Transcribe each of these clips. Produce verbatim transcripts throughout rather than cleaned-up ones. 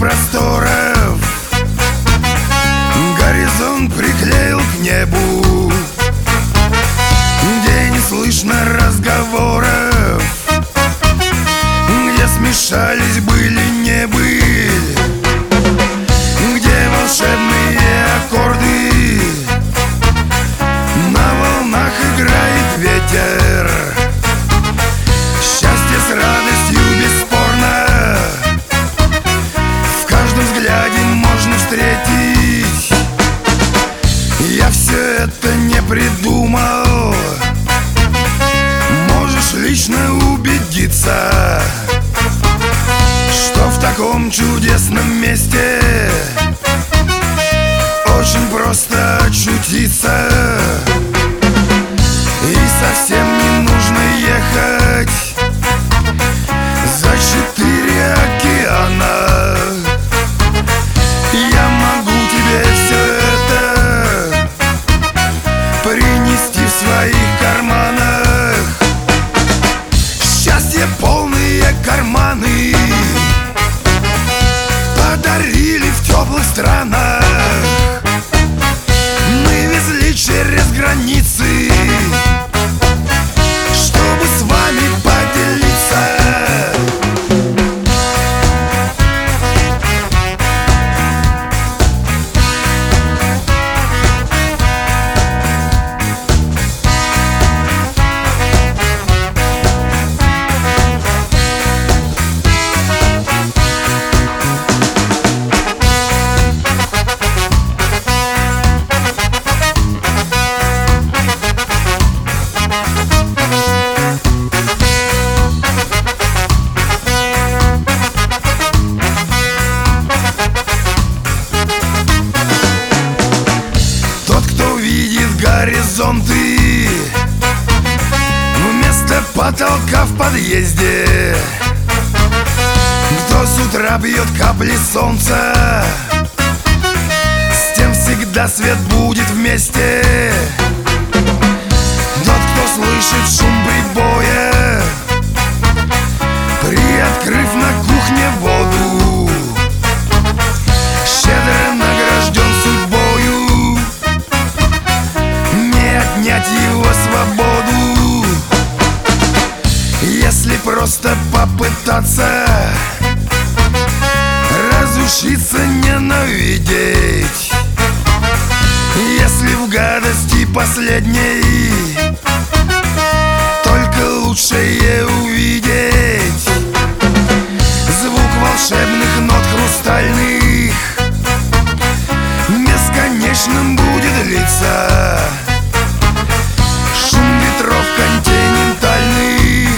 просторов горизонт приклеил к небу, где не слышно разговоров, где смешались были не были, где волшебные аккорды, на волнах играет ветер. Счастье с радостью бесспорно, в каждом взгляде можно встретить. Я все это не придумал, можешь лично убедиться, что в таком чудесном месте очень просто очутиться. И совсем не нужно ехать за четыре океана. Я могу тебе все это принести в своих карманах. Счастье полные карманы подарили в теплых странах. Мы везли через границы, чтобы с вами поделиться. Горизонты вместо потолка в подъезде, кто с утра бьет капли солнца, с тем всегда свет будет вместе. Тот, кто слышит шум прибоя, приоткрыв на кухне воду, щедро награжден судьбою, отнять его свободу. Если просто попытаться разучиться ненавидеть, если в гадости последней только лучшее увидеть, звук волшебных нот хрустальных бесконечным будет длиться. Континентальных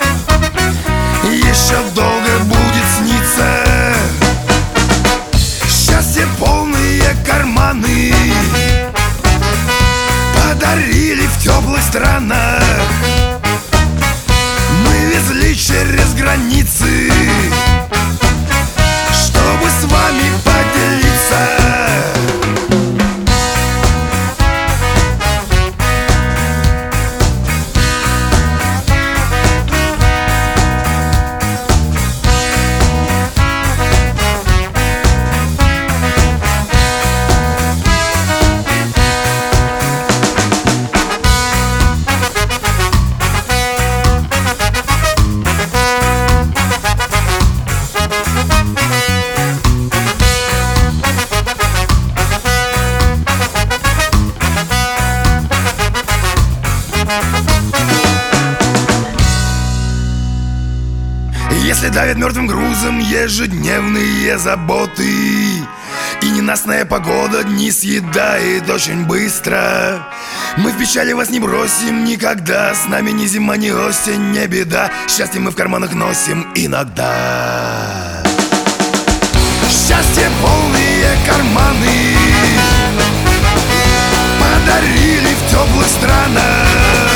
еще долго будет сниться. Счастье полные карманы подарили в теплых странах. Мы везли через границы, чтобы с вами поделиться. Если давят мертвым грузом ежедневные заботы, и ненастная погода дни съедает очень быстро, мы в печали вас не бросим никогда. С нами ни зима, ни осень, не беда. Счастье мы в карманах носим иногда. Счастье полные карманы подарили в теплых странах.